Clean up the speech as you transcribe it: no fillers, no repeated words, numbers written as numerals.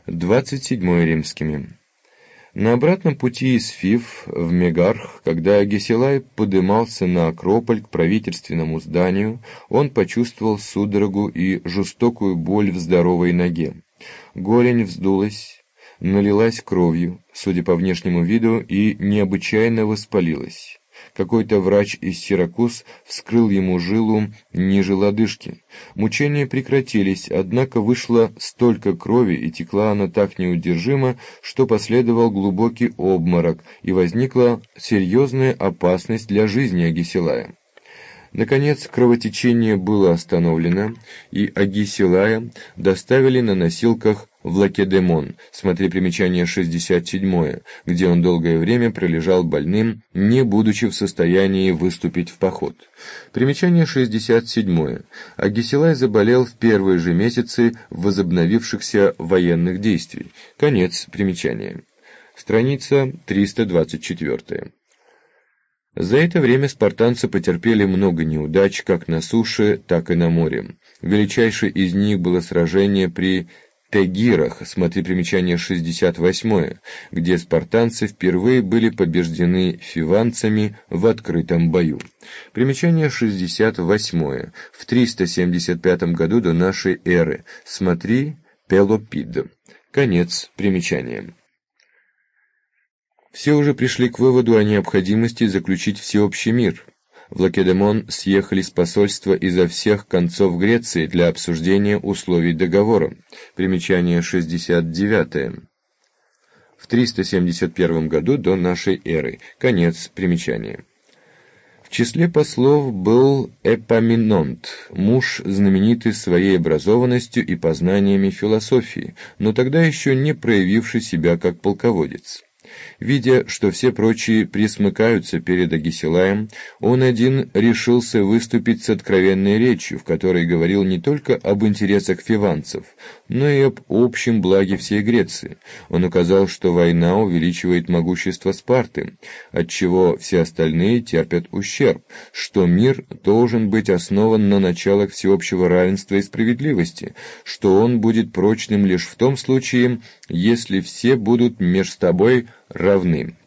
27 римскими. На обратном пути из Фив в Мегарх, когда Гесилай подымался на Акрополь к правительственному зданию, он почувствовал судорогу и жестокую боль в здоровой ноге. Голень вздулась, налилась кровью, судя по внешнему виду, и необычайно воспалилась. Какой-то врач из Сиракуз вскрыл ему жилу ниже лодыжки. Мучения прекратились, однако вышло столько крови, и текла она так неудержимо, что последовал глубокий обморок, и возникла серьезная опасность для жизни Агисилая. Наконец, кровотечение было остановлено, и Агисилая доставили на носилках в Лакедемон, смотри примечание 67, где он долгое время пролежал больным, не будучи в состоянии выступить в поход. Примечание 67. Агисилай заболел в первые же месяцы возобновившихся военных действий. Конец примечания. Страница 324. За это время спартанцы потерпели много неудач как на суше, так и на море. Величайшее из них было сражение при Тегирах, смотри примечание 68, где спартанцы впервые были побеждены фиванцами в открытом бою. Примечание 68. В 375 году до нашей эры, смотри Пелопид. Конец примечания. Все уже пришли к выводу о необходимости заключить всеобщий мир. В Лакедемон съехались посольства изо всех концов Греции для обсуждения условий договора. Примечание 69. В 371 году до нашей эры. Конец примечания. В числе послов был Эпаминонт, муж, знаменитый своей образованностью и познаниями философии, но тогда еще не проявивший себя как полководец. Видя, что все прочие присмыкаются перед Агисилаем, он один решился выступить с откровенной речью, в которой говорил не только об интересах фиванцев, но и об общем благе всей Греции. Он указал, что война увеличивает могущество Спарты, отчего все остальные терпят ущерб, что мир должен быть основан на началах всеобщего равенства и справедливости, что он будет прочным лишь в том случае, если все будут меж собой равны.